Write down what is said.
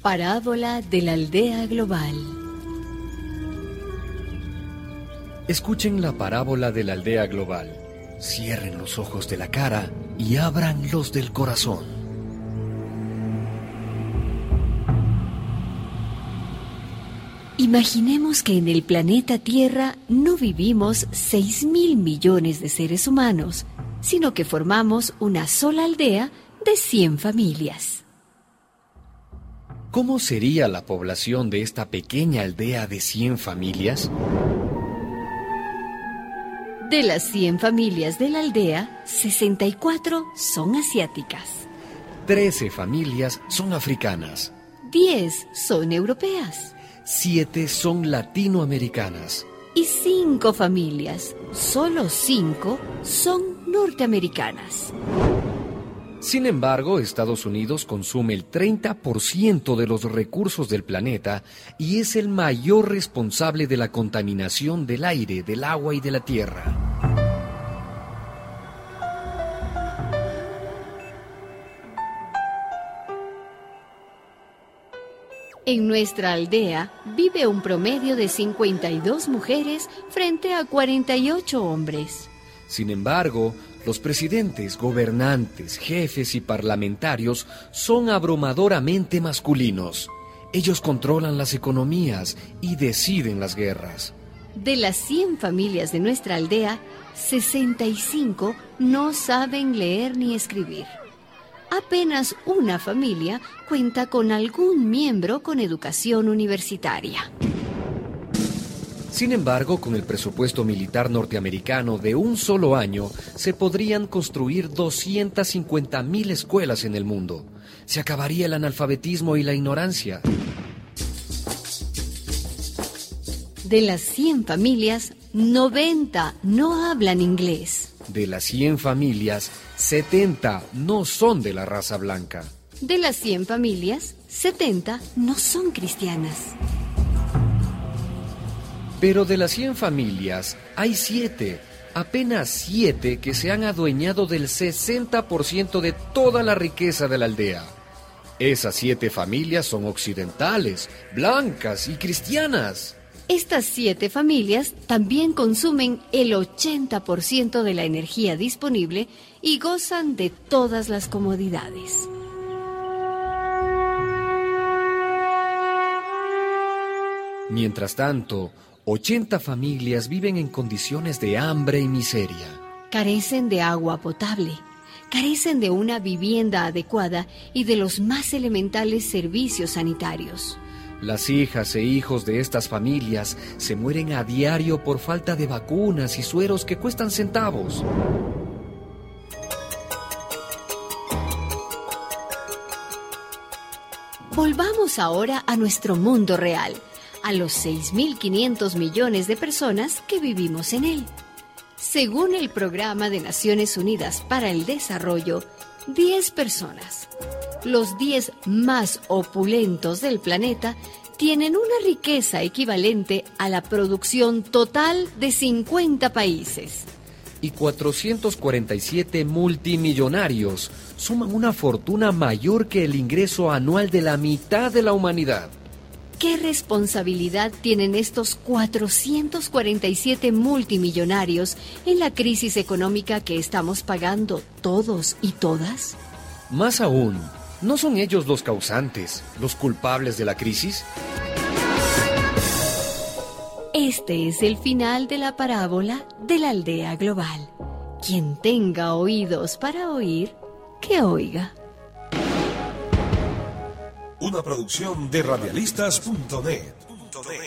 Parábola de la aldea global. Escuchen la parábola de la aldea global. Cierren los ojos de la cara y abran los del corazón. Imaginemos que en el planeta Tierra no vivimos 6.000 millones de seres humanos, sino que formamos una sola aldea de 100 familias. ¿Cómo sería la población de esta pequeña aldea de 100 familias? De las 100 familias de la aldea, 64 son asiáticas. 13 familias son africanas. 10 son europeas. 7 son latinoamericanas. Y 5 familias, solo 5, son norteamericanas. Sin embargo, Estados Unidos consume el 30% de los recursos del planeta y es el mayor responsable de la contaminación del aire, del agua y de la tierra. En nuestra aldea vive un promedio de 52 mujeres frente a 48 hombres. Sin embargo, los presidentes, gobernantes, jefes y parlamentarios son abrumadoramente masculinos. Ellos controlan las economías y deciden las guerras. De las 100 familias de nuestra aldea, 65 no saben leer ni escribir. Apenas una familia cuenta con algún miembro con educación universitaria. Sin embargo, con el presupuesto militar norteamericano de un solo año, se podrían construir 250.000 escuelas en el mundo. Se acabaría el analfabetismo y la ignorancia. De las 100 familias, 90 no hablan inglés. De las 100 familias, 70 no son de la raza blanca. De las 100 familias, 70 no son cristianas. Pero de las 100 familias, hay 7, apenas 7 que se han adueñado del 60% de toda la riqueza de la aldea. Esas 7 familias son occidentales, blancas y cristianas. Estas 7 familias también consumen el 80% de la energía disponible y gozan de todas las comodidades. Mientras tanto, 80 familias viven en condiciones de hambre y miseria. Carecen de agua potable, carecen de una vivienda adecuada y de los más elementales servicios sanitarios. Las hijas e hijos de estas familias se mueren a diario por falta de vacunas y sueros que cuestan centavos. Volvamos ahora a nuestro mundo real, a los 6.500 millones de personas que vivimos en él. Según el Programa de Naciones Unidas para el Desarrollo, 10 personas, los 10 más opulentos del planeta, tienen una riqueza equivalente a la producción total de 50 países. Y 447 multimillonarios suman una fortuna mayor que el ingreso anual de la mitad de la humanidad. ¿Qué responsabilidad tienen estos 447 multimillonarios en la crisis económica que estamos pagando todos y todas? Más aún, ¿no son ellos los causantes, los culpables de la crisis? Este es el final de la parábola de la aldea global. Quien tenga oídos para oír, que oiga. Una producción de radialistas.net.